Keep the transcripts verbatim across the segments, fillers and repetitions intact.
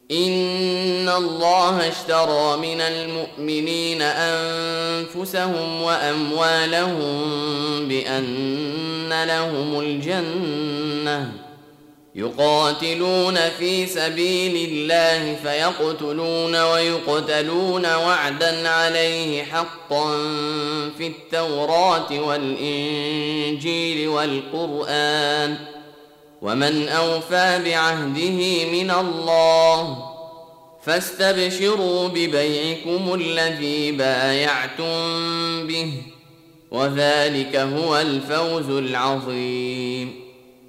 إن الله اشترى من المؤمنين أنفسهم وأموالهم بأن لهم الجنة يقاتلون في سبيل الله فيقتلون ويقتلون وعدا عليه حقا في التوراة والإنجيل والقرآن ومن أوفى بعهده من الله فاستبشروا ببيعكم الذي بايعتم به وذلك هو الفوز العظيم.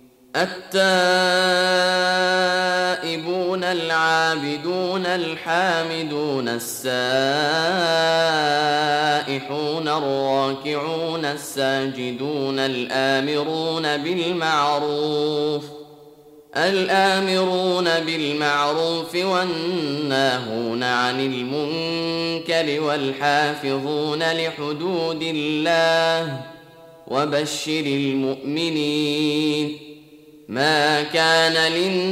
التائبون العابدون الحامدون السائحون الراكعون الساجدون الآمرون بالمعروف الآمرون بالمعروف والناهون عن المنكر والحافظون لحدود الله وبشر المؤمنين. ما كان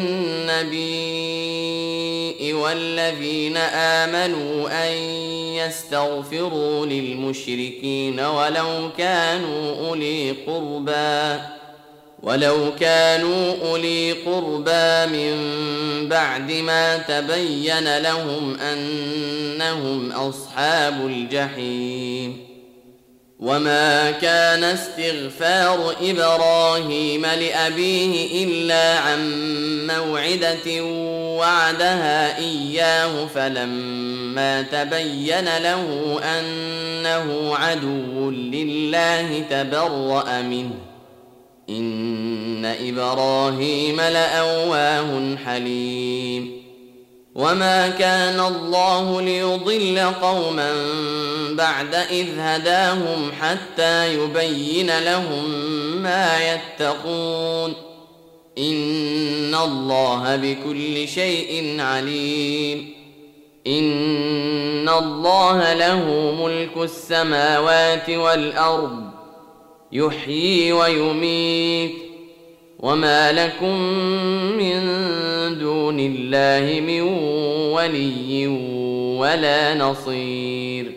للنبي والذين آمنوا أن يستغفروا للمشركين ولو كانوا أولي قربى ولو كانوا أولي قربى من بعد ما تبين لهم أنهم أصحاب الجحيم. وما كان استغفار إبراهيم لأبيه إلا عن موعدة وعدها إياه فلما تبين له أنه عدو لله تبرأ منه إن إبراهيم لأواه حليم. وما كان الله ليضل قوما بعد إذ هداهم حتى يبين لهم ما يتقون إن الله بكل شيء عليم. إن الله له ملك السماوات والأرض يحيي ويميت وما لكم من دون الله من ولي ولا نصير.